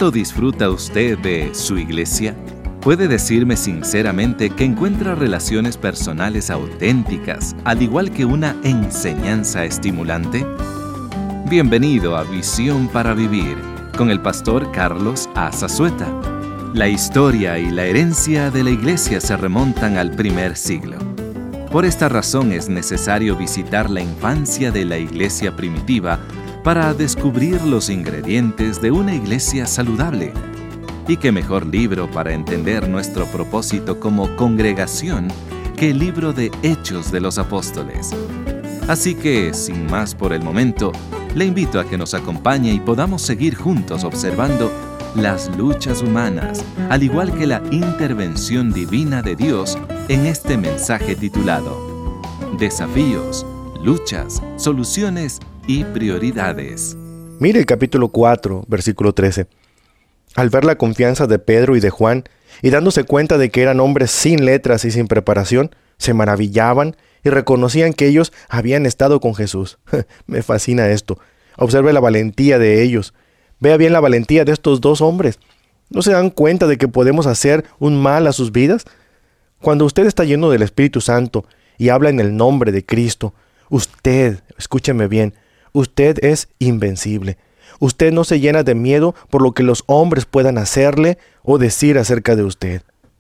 ¿Cuánto disfruta usted de su iglesia? ¿Puede decirme sinceramente que encuentra relaciones personales auténticas, al igual que una enseñanza estimulante? Bienvenido a Visión para Vivir, con el pastor Carlos A. Zazueta. La historia y la herencia de la iglesia se remontan al primer siglo. Por esta razón es necesario visitar la infancia de la iglesia primitiva para descubrir los ingredientes de una iglesia saludable. Y qué mejor libro para entender nuestro propósito como congregación que el libro de Hechos de los Apóstoles. Así que, sin más por el momento, le invito a que nos acompañe y podamos seguir juntos observando las luchas humanas, al igual que la intervención divina de Dios en este mensaje titulado Desafíos, luchas, soluciones y prioridades. Mire el capítulo 4, versículo 13. Al ver la confianza de Pedro y de Juan, y dándose cuenta de que eran hombres sin letras y sin preparación, se maravillaban y reconocían que ellos habían estado con Jesús. Me fascina esto. Observe la valentía de ellos. Vea bien la valentía de estos dos hombres. ¿No se dan cuenta de que podemos hacer un mal a sus vidas? Cuando usted está lleno del Espíritu Santo y habla en el nombre de Cristo, usted, escúcheme bien, usted es invencible. Usted no se llena de miedo por lo que los hombres puedan hacerle o decir acerca de usted.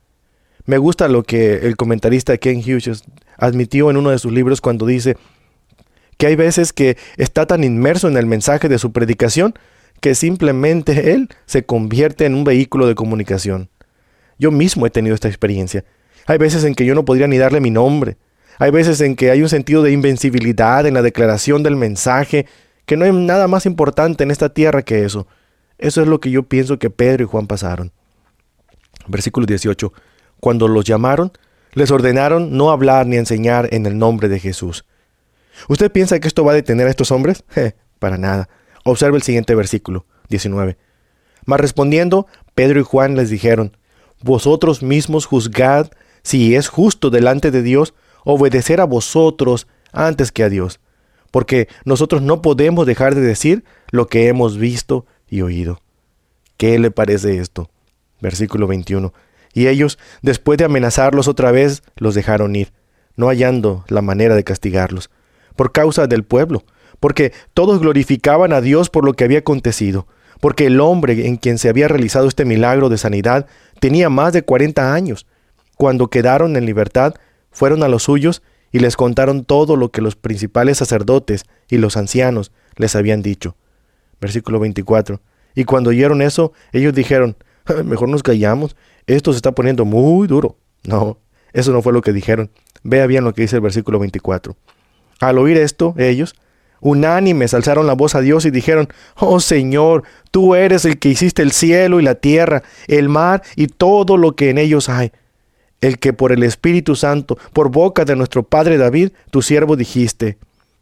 Me gusta lo que el comentarista Ken Hughes admitió en uno de sus libros cuando dice que hay veces que está tan inmerso en el mensaje de su predicación que simplemente él se convierte en un vehículo de comunicación. Yo mismo he tenido esta experiencia. Hay veces en que yo no podría ni darle mi nombre. Hay veces en que hay un sentido de invencibilidad en la declaración del mensaje, que no hay nada más importante en esta tierra que eso. Eso es lo que yo pienso que Pedro y Juan pasaron. Versículo 18. Cuando los llamaron, les ordenaron no hablar ni enseñar en el nombre de Jesús. ¿Usted piensa que esto va a detener a estos hombres? Para nada. Observe el siguiente versículo, 19. Mas respondiendo, Pedro y Juan les dijeron, vosotros mismos juzgad si es justo delante de Dios obedecer a vosotros antes que a Dios. Porque nosotros no podemos dejar de decir lo que hemos visto y oído. ¿Qué le parece esto? Versículo 21. Y ellos, después de amenazarlos otra vez, los dejaron ir, no hallando la manera de castigarlos, por causa del pueblo, porque todos glorificaban a Dios por lo que había acontecido, porque el hombre en quien se había realizado este milagro de sanidad tenía más de 40 años. Cuando quedaron en libertad, fueron a los suyos y les contaron todo lo que los principales sacerdotes y los ancianos les habían dicho. Versículo 24. Y cuando oyeron eso, ellos dijeron, mejor nos callamos, esto se está poniendo muy duro. No, eso no fue lo que dijeron. Vea bien lo que dice el versículo 24. Al oír esto, ellos, unánimes, alzaron la voz a Dios y dijeron, oh Señor, tú eres el que hiciste el cielo y la tierra, el mar y todo lo que en ellos hay. El que por el Espíritu Santo, por boca de nuestro padre David, tu siervo dijiste.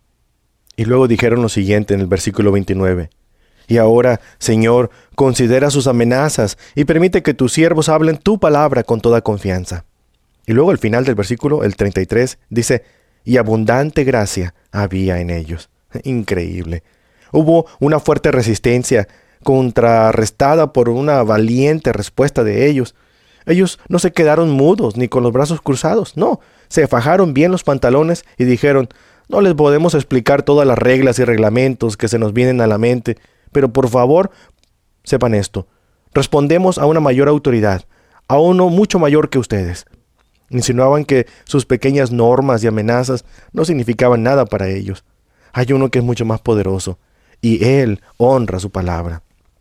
Y luego dijeron lo siguiente en el versículo 29. Y ahora, Señor, considera sus amenazas y permite que tus siervos hablen tu palabra con toda confianza. Y luego al final del versículo, el 33, dice, y abundante gracia había en ellos. Increíble. Hubo una fuerte resistencia, contrarrestada por una valiente respuesta de ellos. Ellos no se quedaron mudos ni con los brazos cruzados, no, se fajaron bien los pantalones y dijeron, no les podemos explicar todas las reglas y reglamentos que se nos vienen a la mente, pero por favor, sepan esto, respondemos a una mayor autoridad, a uno mucho mayor que ustedes. Insinuaban que sus pequeñas normas y amenazas no significaban nada para ellos. Hay uno que es mucho más poderoso, y él honra su palabra.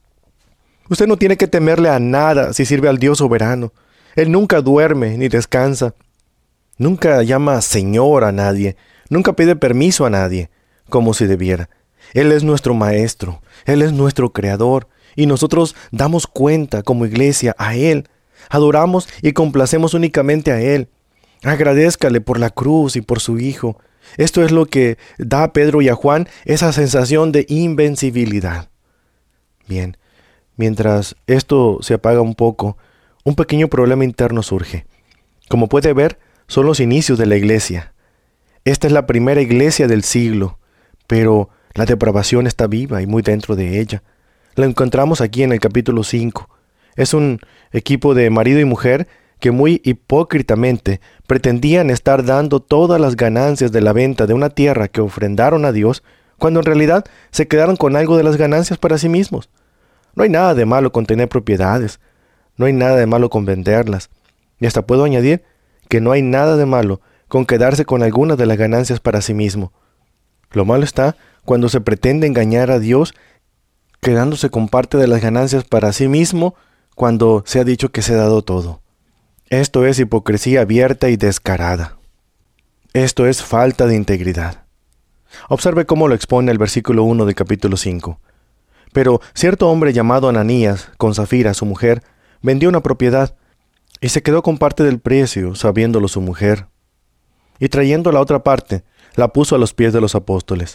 Usted no tiene que temerle a nada si sirve al Dios soberano. Él nunca duerme ni descansa. Nunca llama Señor a nadie. Nunca pide permiso a nadie, como si debiera. Él es nuestro Maestro. Él es nuestro Creador. Y nosotros damos cuenta como iglesia a Él. Adoramos y complacemos únicamente a Él. Agradézcale por la cruz y por su Hijo. Esto es lo que da a Pedro y a Juan esa sensación de invencibilidad. Bien. Mientras esto se apaga un poco, un pequeño problema interno surge. Como puede ver, son los inicios de la iglesia. Esta es la primera iglesia del siglo, pero la depravación está viva y muy dentro de ella. Lo encontramos aquí en el capítulo 5. Es un equipo de marido y mujer que muy hipócritamente pretendían estar dando todas las ganancias de la venta de una tierra que ofrendaron a Dios, cuando en realidad se quedaron con algo de las ganancias para sí mismos. No hay nada de malo con tener propiedades, no hay nada de malo con venderlas, y hasta puedo añadir que no hay nada de malo con quedarse con algunas de las ganancias para sí mismo. Lo malo está cuando se pretende engañar a Dios quedándose con parte de las ganancias para sí mismo cuando se ha dicho que se ha dado todo. Esto es hipocresía abierta y descarada. Esto es falta de integridad. Observe cómo lo expone el versículo 1 del capítulo 5. Pero cierto hombre llamado Ananías, con Safira, su mujer, vendió una propiedad y se quedó con parte del precio, sabiéndolo su mujer. Y trayendo la otra parte, la puso a los pies de los apóstoles.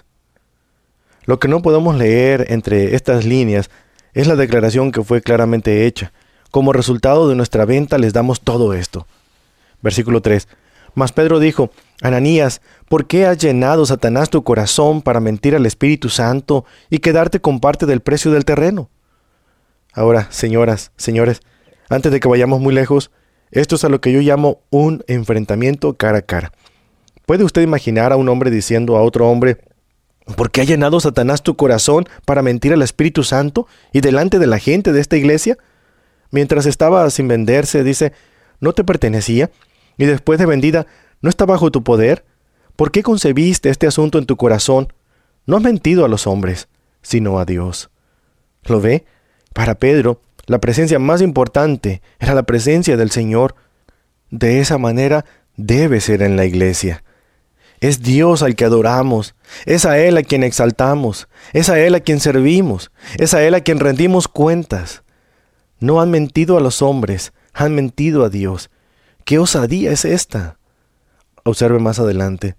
Lo que no podemos leer entre estas líneas es la declaración que fue claramente hecha. Como resultado de nuestra venta les damos todo esto. Versículo 3. Mas Pedro dijo: Ananías, ¿por qué has llenado, Satanás, tu corazón para mentir al Espíritu Santo y quedarte con parte del precio del terreno? Ahora, señoras, señores, antes de que vayamos muy lejos, esto es a lo que yo llamo un enfrentamiento cara a cara. ¿Puede usted imaginar a un hombre diciendo a otro hombre: ¿por qué ha llenado Satanás tu corazón para mentir al Espíritu Santo y delante de la gente de esta iglesia? Mientras estaba sin venderse, dice, ¿no te pertenecía? Y después de vendida, ¿no está bajo tu poder? ¿Por qué concebiste este asunto en tu corazón? No has mentido a los hombres, sino a Dios. ¿Lo ve? Para Pedro, la presencia más importante era la presencia del Señor. De esa manera debe ser en la iglesia. Es Dios al que adoramos, es a Él a quien exaltamos, es a Él a quien servimos, es a Él a quien rendimos cuentas. No han mentido a los hombres, han mentido a Dios. ¿Qué osadía es esta? Observe más adelante.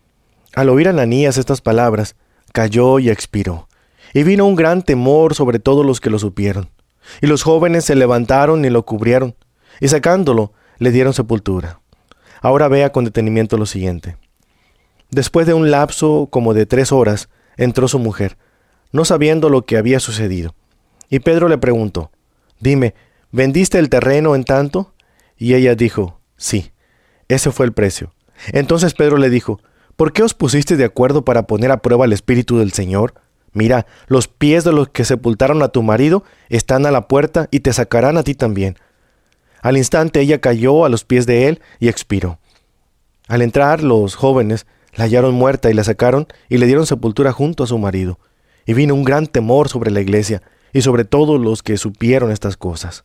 Al oír Ananías estas palabras, cayó y expiró, y vino un gran temor sobre todos los que lo supieron. Y los jóvenes se levantaron y lo cubrieron, y sacándolo, le dieron sepultura. Ahora vea con detenimiento lo siguiente. Después de un lapso como de 3 horas, entró su mujer, no sabiendo lo que había sucedido. Y Pedro le preguntó: Dime, ¿vendiste el terreno en tanto? Y ella dijo: Sí, ese fue el precio. Entonces Pedro le dijo: ¿por qué os pusisteis de acuerdo para poner a prueba el Espíritu del Señor? Mira, los pies de los que sepultaron a tu marido están a la puerta y te sacarán a ti también. Al instante ella cayó a los pies de él y expiró. Al entrar los jóvenes la hallaron muerta y la sacaron y le dieron sepultura junto a su marido. Y vino un gran temor sobre la iglesia y sobre todos los que supieron estas cosas.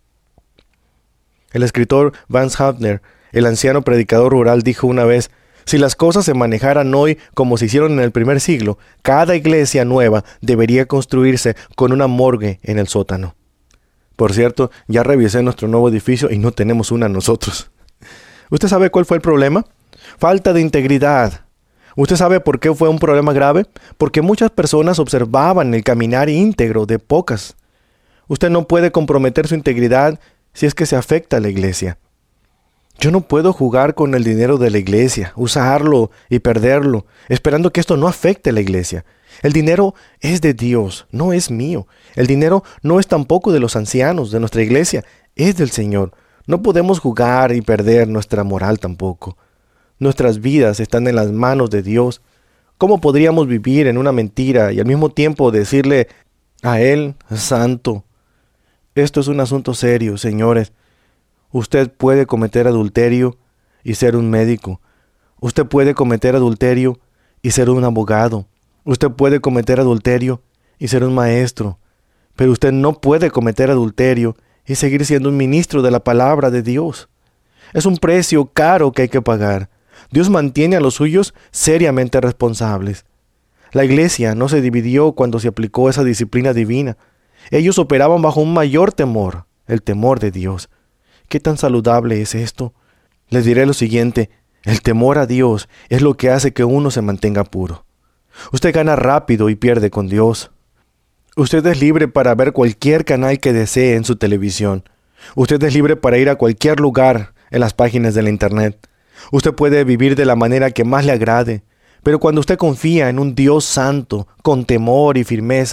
El escritor Vance Havner, el anciano predicador rural, dijo una vez: si las cosas se manejaran hoy como se hicieron en el primer siglo, cada iglesia nueva debería construirse con una morgue en el sótano. Por cierto, ya revisé nuestro nuevo edificio y no tenemos una nosotros. ¿Usted sabe cuál fue el problema? Falta de integridad. ¿Usted sabe por qué fue un problema grave? Porque muchas personas observaban el caminar íntegro de pocas. Usted no puede comprometer su integridad si es que se afecta a la iglesia. Yo no puedo jugar con el dinero de la iglesia, usarlo y perderlo, esperando que esto no afecte a la iglesia. El dinero es de Dios, no es mío. El dinero no es tampoco de los ancianos de nuestra iglesia, es del Señor. No podemos jugar y perder nuestra moral tampoco. Nuestras vidas están en las manos de Dios. ¿Cómo podríamos vivir en una mentira y al mismo tiempo decirle a Él, santo? Esto es un asunto serio, señores. Usted puede cometer adulterio y ser un médico. Usted puede cometer adulterio y ser un abogado. Usted puede cometer adulterio y ser un maestro. Pero usted no puede cometer adulterio y seguir siendo un ministro de la palabra de Dios. Es un precio caro que hay que pagar. Dios mantiene a los suyos seriamente responsables. La iglesia no se dividió cuando se aplicó esa disciplina divina. Ellos operaban bajo un mayor temor, el temor de Dios. ¿Qué tan saludable es esto? Les diré lo siguiente: el temor a Dios es lo que hace que uno se mantenga puro. Usted gana rápido y pierde con Dios. Usted es libre para ver cualquier canal que desee en su televisión. Usted es libre para ir a cualquier lugar en las páginas de la internet. Usted puede vivir de la manera que más le agrade, pero cuando usted confía en un Dios santo, con temor y firmeza,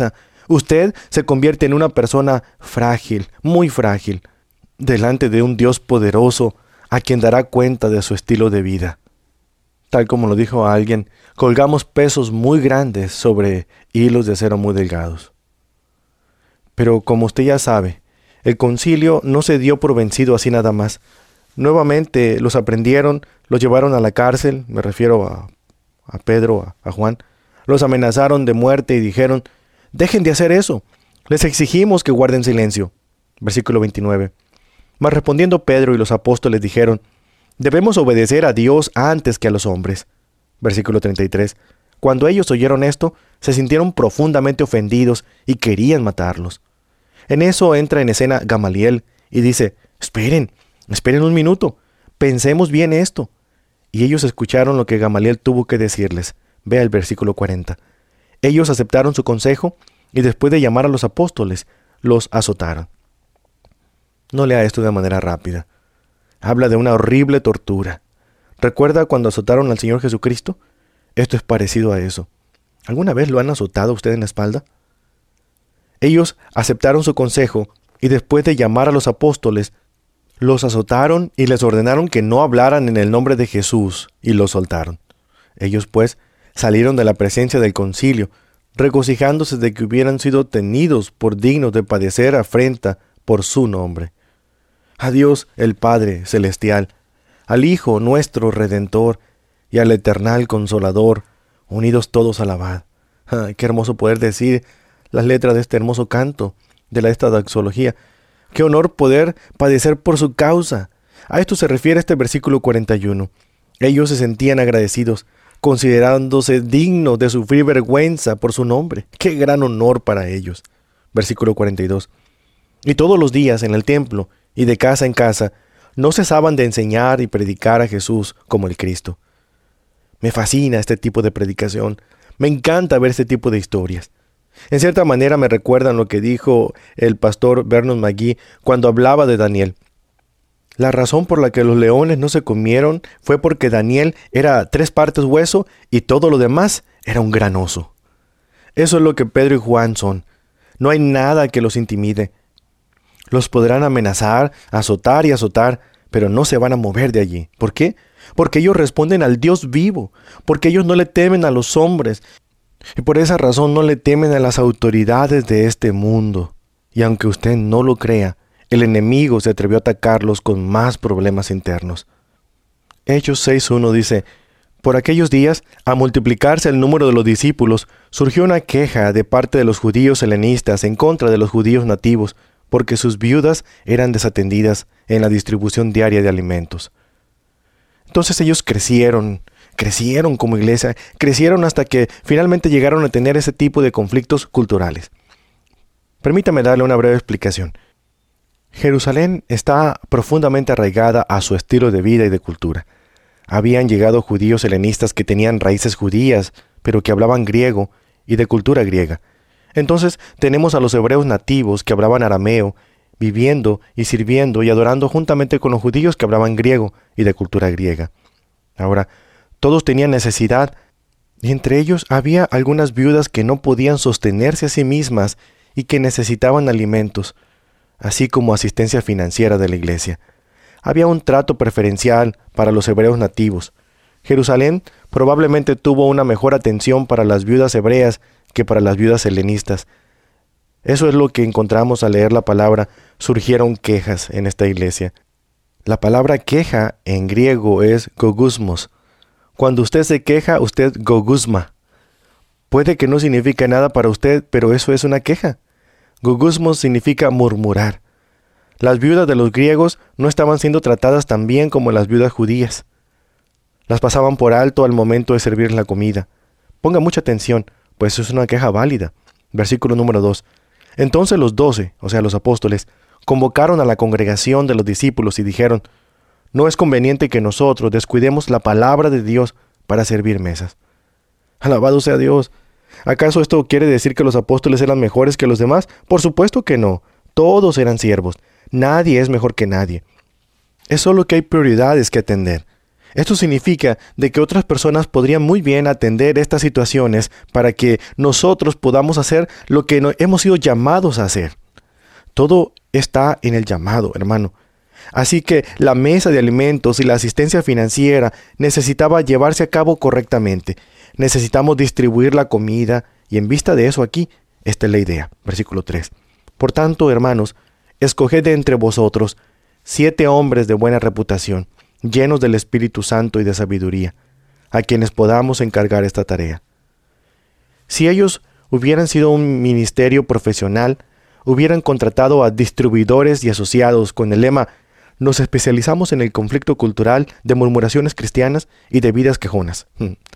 Usted se convierte en una persona frágil, muy frágil, delante de un Dios poderoso a quien dará cuenta de su estilo de vida. Tal como lo dijo alguien, colgamos pesos muy grandes sobre hilos de acero muy delgados. Pero como usted ya sabe, el concilio no se dio por vencido así nada más. Nuevamente los aprendieron, los llevaron a la cárcel, me refiero a Pedro, a Juan, los amenazaron de muerte y dijeron: dejen de hacer eso, les exigimos que guarden silencio. Versículo 29. Mas respondiendo Pedro y los apóstoles dijeron: debemos obedecer a Dios antes que a los hombres. Versículo 33. Cuando ellos oyeron esto, se sintieron profundamente ofendidos y querían matarlos. En eso entra en escena Gamaliel y dice: esperen un minuto, pensemos bien esto. Y ellos escucharon lo que Gamaliel tuvo que decirles. Vea el versículo 40. Ellos aceptaron su consejo y después de llamar a los apóstoles, los azotaron. No lea esto de manera rápida. Habla de una horrible tortura. ¿Recuerda cuando azotaron al Señor Jesucristo? Esto es parecido a eso. ¿Alguna vez lo han azotado a usted en la espalda? Ellos aceptaron su consejo y después de llamar a los apóstoles, los azotaron y les ordenaron que no hablaran en el nombre de Jesús y los soltaron. Ellos pues salieron de la presencia del concilio, regocijándose de que hubieran sido tenidos por dignos de padecer afrenta por su nombre. A Dios el Padre Celestial, al Hijo nuestro Redentor y al Eternal Consolador, unidos todos alabad. Qué hermoso poder decir las letras de este hermoso canto, de esta doxología. Qué honor poder padecer por su causa. A esto se refiere este versículo 41. Ellos se sentían agradecidos, considerándose dignos de sufrir vergüenza por su nombre. ¡Qué gran honor para ellos! Versículo 42. Y todos los días en el templo y de casa en casa, no cesaban de enseñar y predicar a Jesús como el Cristo. Me fascina este tipo de predicación. Me encanta ver este tipo de historias. En cierta manera me recuerdan lo que dijo el pastor Vernon McGee cuando hablaba de Daniel. La razón por la que los leones no se comieron fue porque Daniel era 3 partes hueso y todo lo demás era un gran oso. Eso es lo que Pedro y Juan son. No hay nada que los intimide. Los podrán amenazar, azotar y azotar, pero no se van a mover de allí. ¿Por qué? Porque ellos responden al Dios vivo, porque ellos no le temen a los hombres, y por esa razón no le temen a las autoridades de este mundo. Y aunque usted no lo crea, el enemigo se atrevió a atacarlos con más problemas internos. Hechos 6:1 dice: por aquellos días, a multiplicarse el número de los discípulos, surgió una queja de parte de los judíos helenistas en contra de los judíos nativos, porque sus viudas eran desatendidas en la distribución diaria de alimentos. Entonces ellos crecieron como iglesia, crecieron hasta que finalmente llegaron a tener ese tipo de conflictos culturales. Permítame darle una breve explicación. Jerusalén está profundamente arraigada a su estilo de vida y de cultura. Habían llegado judíos helenistas que tenían raíces judías, pero que hablaban griego y de cultura griega. Entonces tenemos a los hebreos nativos que hablaban arameo, viviendo y sirviendo y adorando juntamente con los judíos que hablaban griego y de cultura griega. Ahora, todos tenían necesidad, y entre ellos había algunas viudas que no podían sostenerse a sí mismas y que necesitaban alimentos, así como asistencia financiera de la iglesia. Había un trato preferencial para los hebreos nativos. Jerusalén probablemente tuvo una mejor atención para las viudas hebreas que para las viudas helenistas. Eso es lo que encontramos al leer la palabra surgieron quejas en esta iglesia. La palabra queja en griego es gogusmos. Cuando usted se queja, usted gogusma. Puede que no signifique nada para usted, pero eso es una queja. Gogusmos significa murmurar. Las viudas de los griegos no estaban siendo tratadas tan bien como las viudas judías. Las pasaban por alto al momento de servir la comida. Ponga mucha atención, pues es una queja válida. Versículo número 2. Entonces los 12, o sea los apóstoles, convocaron a la congregación de los discípulos y dijeron: no es conveniente que nosotros descuidemos la palabra de Dios para servir mesas. Alabado sea Dios. ¿Acaso esto quiere decir que los apóstoles eran mejores que los demás? Por supuesto que no. Todos eran siervos. Nadie es mejor que nadie. Es solo que hay prioridades que atender. Esto significa de que otras personas podrían muy bien atender estas situaciones para que nosotros podamos hacer lo que hemos sido llamados a hacer. Todo está en el llamado, hermano. Así que la mesa de alimentos y la asistencia financiera necesitaba llevarse a cabo correctamente. Necesitamos distribuir la comida y en vista de eso aquí, esta es la idea. Versículo 3. Por tanto, hermanos, escoged de entre vosotros 7 hombres de buena reputación, llenos del Espíritu Santo y de sabiduría, a quienes podamos encargar esta tarea. Si ellos hubieran sido un ministerio profesional, hubieran contratado a distribuidores y asociados con el lema «Nos especializamos en el conflicto cultural de murmuraciones cristianas y de vidas quejonas».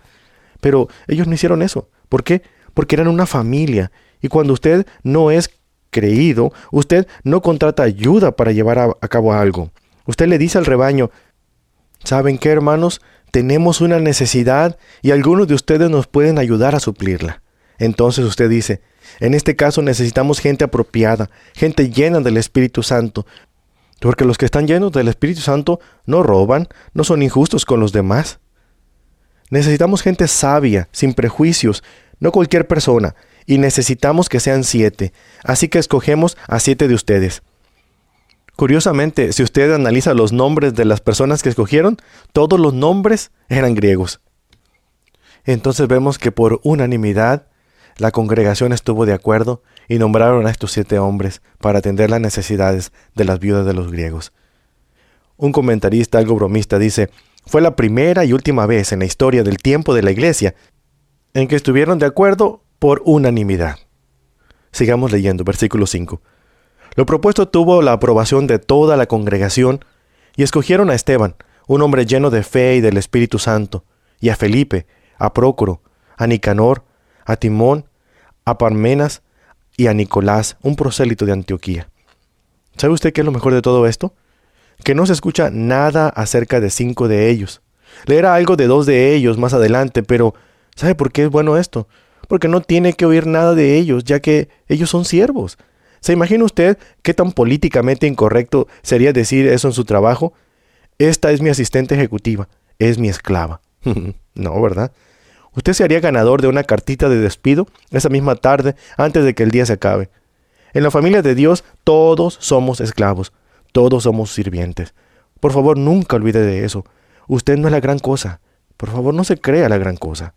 Pero ellos no hicieron eso. ¿Por qué? Porque eran una familia, y cuando usted no es creído, usted no contrata ayuda para llevar a cabo algo. Usted le dice al rebaño: ¿saben qué, hermanos? Tenemos una necesidad y algunos de ustedes nos pueden ayudar a suplirla. Entonces usted dice: en este caso necesitamos gente apropiada, gente llena del Espíritu Santo, porque los que están llenos del Espíritu Santo no roban, no son injustos con los demás. Necesitamos gente sabia, sin prejuicios, no cualquier persona, y necesitamos que sean 7, así que escogemos a 7 de ustedes. Curiosamente, si usted analiza los nombres de las personas que escogieron, todos los nombres eran griegos. Entonces vemos que por unanimidad, la congregación estuvo de acuerdo y nombraron a estos 7 hombres para atender las necesidades de las viudas de los griegos. Un comentarista algo bromista dice: fue la primera y última vez en la historia del tiempo de la iglesia en que estuvieron de acuerdo por unanimidad. Sigamos leyendo, versículo 5. Lo propuesto tuvo la aprobación de toda la congregación y escogieron a Esteban, un hombre lleno de fe y del Espíritu Santo, y a Felipe, a Prócoro, a Nicanor, a Timón, a Parmenas y a Nicolás, un prosélito de Antioquía. ¿Sabe usted qué es lo mejor de todo esto? Que no se escucha nada acerca de 5 de ellos. Leerá algo de 2 de ellos más adelante, pero ¿sabe por qué es bueno esto? Porque no tiene que oír nada de ellos, ya que ellos son siervos. ¿Se imagina usted qué tan políticamente incorrecto sería decir eso en su trabajo? Esta es mi asistente ejecutiva, es mi esclava. No, ¿verdad? Usted se haría ganador de una cartita de despido esa misma tarde antes de que el día se acabe. En la familia de Dios todos somos esclavos, todos somos sirvientes. Por favor, nunca olvide de eso. Usted no es la gran cosa. Por favor, no se crea la gran cosa.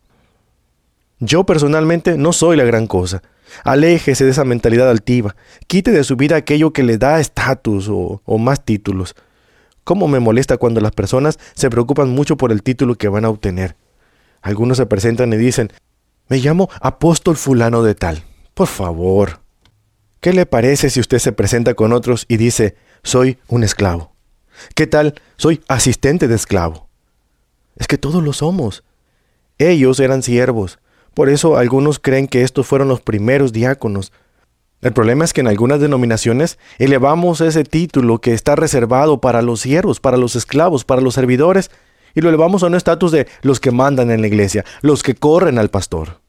Yo personalmente no soy la gran cosa. Aléjese de esa mentalidad altiva. Quite de su vida aquello que le da estatus o más títulos. ¿Cómo me molesta cuando las personas se preocupan mucho por el título que van a obtener? Algunos se presentan y dicen: me llamo apóstol fulano de tal. Por favor. ¿Qué le parece si usted se presenta con otros y dice: soy un esclavo? ¿Qué tal? Soy asistente de esclavo. Es que todos lo somos. Ellos eran siervos. Por eso algunos creen que estos fueron los primeros diáconos. El problema es que en algunas denominaciones elevamos ese título que está reservado para los siervos, para los esclavos, para los servidores, y lo elevamos a un estatus de los que mandan en la iglesia, los que corren al pastor.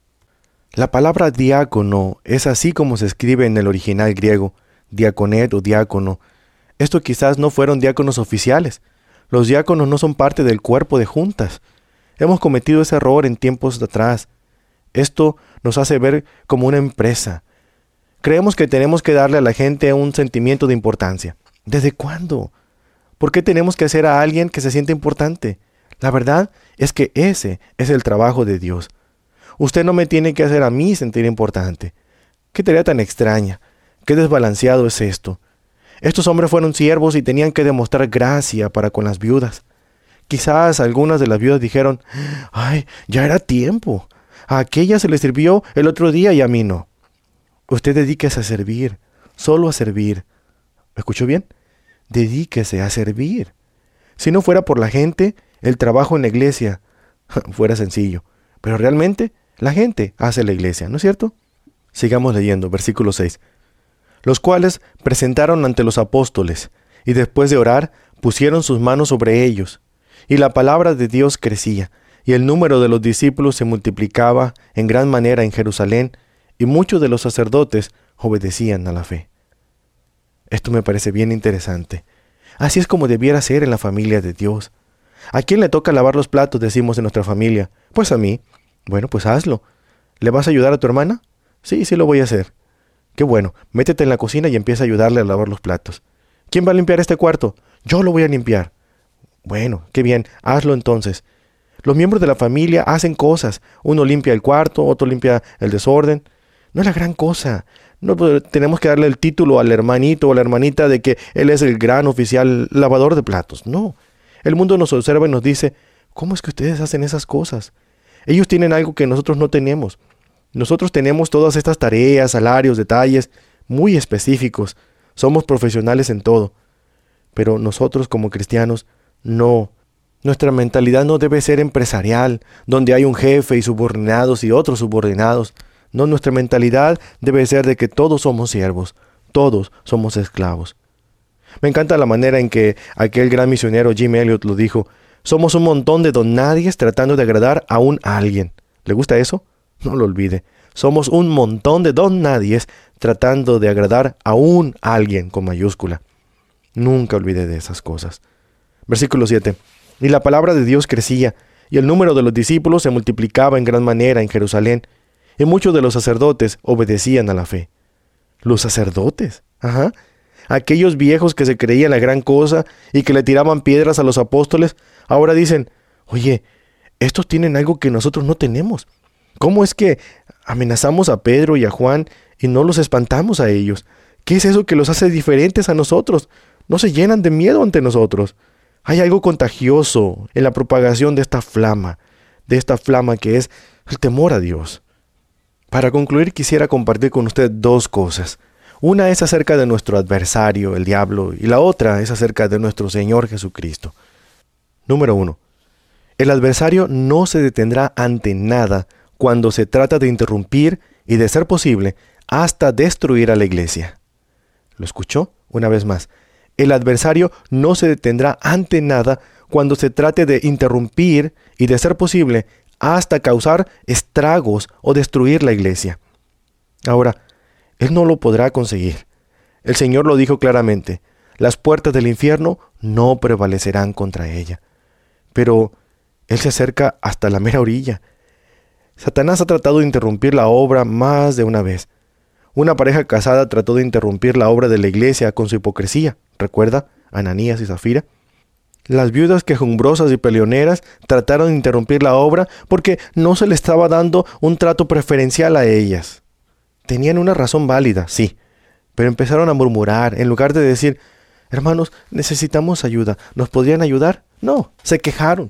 La palabra diácono es así como se escribe en el original griego, diaconet o diácono. Esto quizás no fueron diáconos oficiales. Los diáconos no son parte del cuerpo de juntas. Hemos cometido ese error en tiempos atrás. Esto nos hace ver como una empresa. Creemos que tenemos que darle a la gente un sentimiento de importancia. ¿Desde cuándo? ¿Por qué tenemos que hacer a alguien que se siente importante? La verdad es que ese es el trabajo de Dios. Usted no me tiene que hacer a mí sentir importante. ¿Qué tarea tan extraña? ¿Qué desbalanceado es esto? Estos hombres fueron siervos y tenían que demostrar gracia para con las viudas. Quizás algunas de las viudas dijeron: ¡ay, ya era tiempo! A aquella se le sirvió el otro día y a mí no. Usted dedíquese a servir, solo a servir. ¿Me escuchó bien? Dedíquese a servir. Si no fuera por la gente, el trabajo en la iglesia fuera sencillo. Pero realmente la gente hace la iglesia, ¿no es cierto? Sigamos leyendo, versículo 6. Los cuales presentaron ante los apóstoles, y después de orar, pusieron sus manos sobre ellos. Y la palabra de Dios crecía, y el número de los discípulos se multiplicaba en gran manera en Jerusalén, y muchos de los sacerdotes obedecían a la fe. Esto me parece bien interesante. Así es como debiera ser en la familia de Dios. ¿A quién le toca lavar los platos?, decimos en nuestra familia. Pues a mí. Bueno, pues hazlo. ¿Le vas a ayudar a tu hermana? Sí, sí lo voy a hacer. Qué bueno, métete en la cocina y empieza a ayudarle a lavar los platos. ¿Quién va a limpiar este cuarto? Yo lo voy a limpiar. Bueno, qué bien, hazlo entonces. Los miembros de la familia hacen cosas. Uno limpia el cuarto, otro limpia el desorden. No es la gran cosa. No tenemos que darle el título al hermanito o a la hermanita de que él es el gran oficial lavador de platos. No. El mundo nos observa y nos dice, ¿cómo es que ustedes hacen esas cosas? Ellos tienen algo que nosotros no tenemos. Nosotros tenemos todas estas tareas, salarios, detalles muy específicos. Somos profesionales en todo. Pero nosotros como cristianos, no. Nuestra mentalidad no debe ser empresarial, donde hay un jefe y subordinados y otros subordinados. No, nuestra mentalidad debe ser de que todos somos siervos, todos somos esclavos. Me encanta la manera en que aquel gran misionero Jim Elliot lo dijo. Somos un montón de donadies tratando de agradar a un alguien. ¿Le gusta eso? No lo olvide. Somos un montón de donadies tratando de agradar a un alguien con mayúscula. Nunca olvide de esas cosas. Versículo 7. Y la palabra de Dios crecía, y el número de los discípulos se multiplicaba en gran manera en Jerusalén, y muchos de los sacerdotes obedecían a la fe. ¿Los sacerdotes? Ajá. Aquellos viejos que se creían la gran cosa y que le tiraban piedras a los apóstoles, ahora dicen, oye, estos tienen algo que nosotros no tenemos. ¿Cómo es que amenazamos a Pedro y a Juan y no los espantamos a ellos? ¿Qué es eso que los hace diferentes a nosotros? No se llenan de miedo ante nosotros. Hay algo contagioso en la propagación de esta flama que es el temor a Dios. Para concluir, quisiera compartir con usted dos cosas. Una es acerca de nuestro adversario, el diablo, y la otra es acerca de nuestro Señor Jesucristo. Número 1. El adversario no se detendrá ante nada cuando se trata de interrumpir y, de ser posible, hasta destruir a la iglesia. ¿Lo escuchó? Una vez más. El adversario no se detendrá ante nada cuando se trate de interrumpir y, de ser posible, hasta causar estragos o destruir la iglesia. Ahora, él no lo podrá conseguir. El Señor lo dijo claramente, las puertas del infierno no prevalecerán contra ella. Pero él se acerca hasta la mera orilla. Satanás ha tratado de interrumpir la obra más de una vez. Una pareja casada trató de interrumpir la obra de la iglesia con su hipocresía. ¿Recuerda? Ananías y Zafira. Las viudas quejumbrosas y peleoneras trataron de interrumpir la obra porque no se le estaba dando un trato preferencial a ellas. Tenían una razón válida, sí, pero empezaron a murmurar en lugar de decir, hermanos, necesitamos ayuda, ¿nos podrían ayudar? No, se quejaron.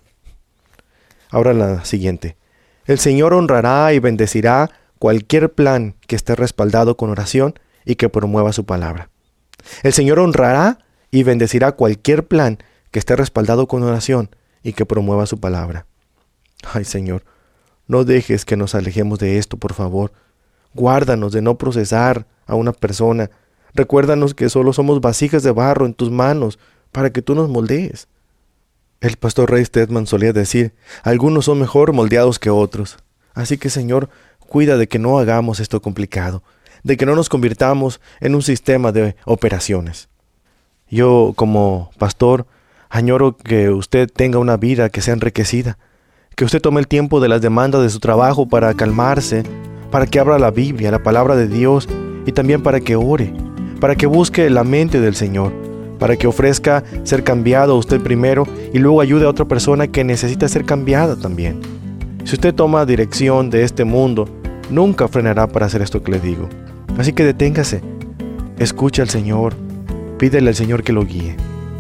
Ahora la siguiente. El Señor honrará y bendecirá cualquier plan que esté respaldado con oración y que promueva su palabra. El Señor honrará y bendecirá cualquier plan que esté respaldado con oración y que promueva su palabra. Ay, Señor, no dejes que nos alejemos de esto, por favor. Guárdanos de no procesar a una persona. Recuérdanos que solo somos vasijas de barro en tus manos para que tú nos moldees. El pastor Ray Stedman solía decir, algunos son mejor moldeados que otros. Así que, Señor, cuida de que no hagamos esto complicado, de que no nos convirtamos en un sistema de operaciones. Yo, como pastor, añoro que usted tenga una vida que sea enriquecida, que usted tome el tiempo de las demandas de su trabajo para calmarse, para que abra la Biblia, la palabra de Dios, y también para que ore, para que busque la mente del Señor, para que ofrezca ser cambiado a usted primero y luego ayude a otra persona que necesita ser cambiada también. Si usted toma dirección de este mundo, nunca frenará para hacer esto que le digo. Así que deténgase, escuche al Señor, pídele al Señor que lo guíe.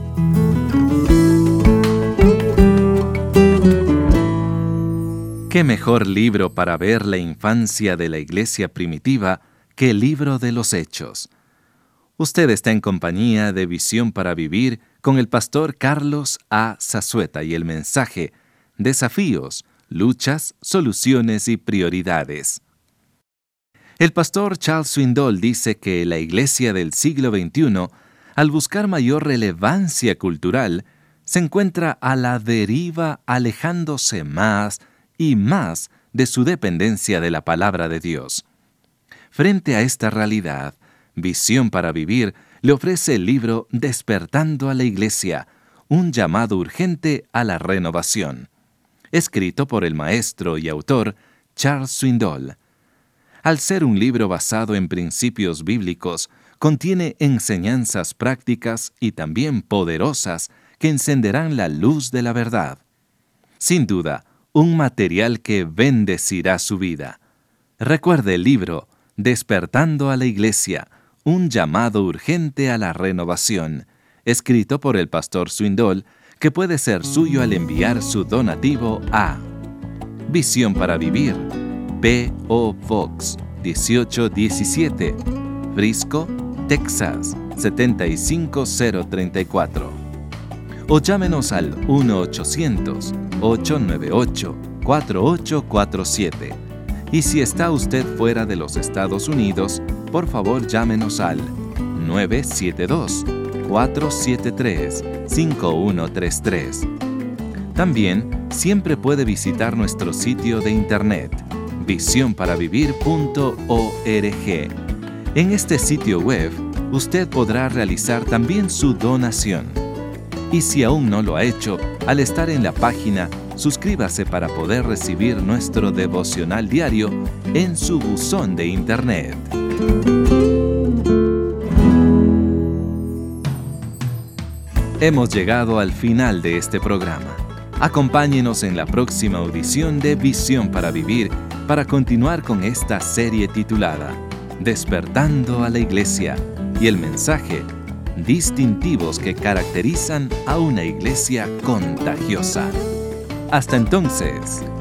¿Qué mejor libro para ver la infancia de la iglesia primitiva que el libro de los Hechos? Usted está en compañía de Visión para Vivir con el pastor Carlos A. Zazueta y el mensaje Desafíos, luchas, soluciones y prioridades. El pastor Charles Swindoll dice que la iglesia del siglo XXI, al buscar mayor relevancia cultural, se encuentra a la deriva, alejándose más y más de su dependencia de la palabra de Dios. Frente a esta realidad, Visión para Vivir le ofrece el libro Despertando a la Iglesia, un llamado urgente a la renovación, escrito por el maestro y autor Charles Swindoll. Al ser un libro basado en principios bíblicos, contiene enseñanzas prácticas y también poderosas que encenderán la luz de la verdad. Sin duda, un material que bendecirá su vida. Recuerde el libro Despertando a la Iglesia, un llamado urgente a la renovación, escrito por el pastor Swindoll, que puede ser suyo al enviar su donativo a Visión para Vivir, P.O. Box 1817, Frisco, Texas 75034. O llámenos al 1-800-898-4847. Y si está usted fuera de los Estados Unidos, por favor llámenos al 972-473-5133. También siempre puede visitar nuestro sitio de internet, visionparavivir.org. En este sitio web, usted podrá realizar también su donación. Y si aún no lo ha hecho, al estar en la página, suscríbase para poder recibir nuestro devocional diario en su buzón de internet. Hemos llegado al final de este programa. Acompáñenos en la próxima audición de Visión para Vivir para continuar con esta serie titulada Despertando a la Iglesia y el mensaje distintivos que caracterizan a una iglesia contagiosa. Hasta entonces.